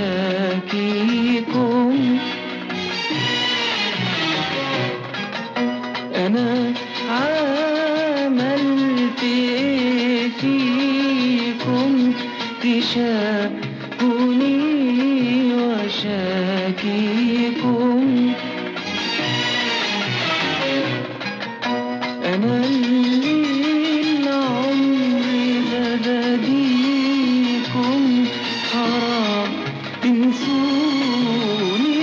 وشاكيكم. أنا عملت إيه فيكم تشاكوني وشاكيكم؟ أنا اللي العمر بديكم حرام تنسوني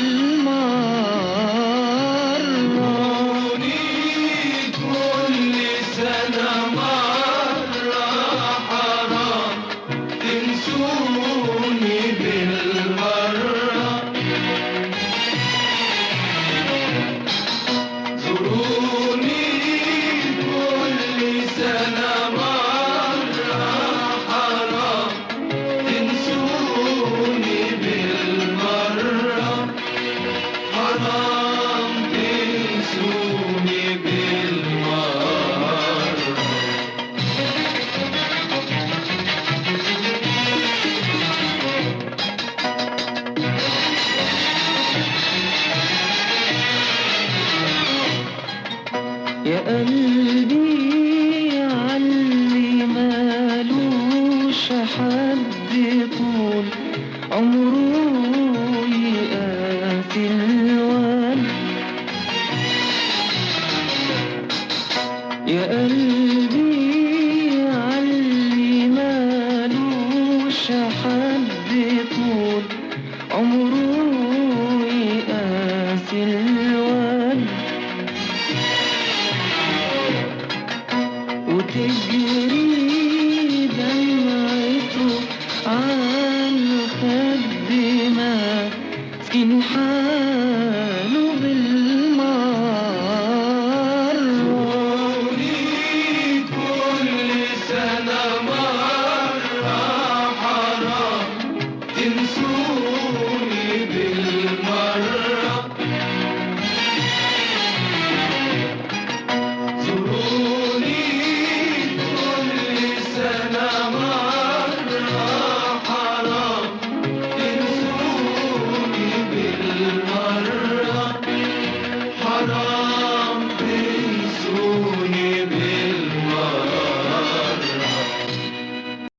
بالمرة. كل سنة مرة حرام تنسوني بالمرة. زوروني كل سنة مرة حرام تنسوني بالمرة. حرام تنسوني بالمرة. يا قلبي عاللي مالوش حد طول عمره يقاسي الوان. يا قلبي عاللي مالوش حد طول عمره يقاسي الوان. وتجري دمعته عالخد مسكين حال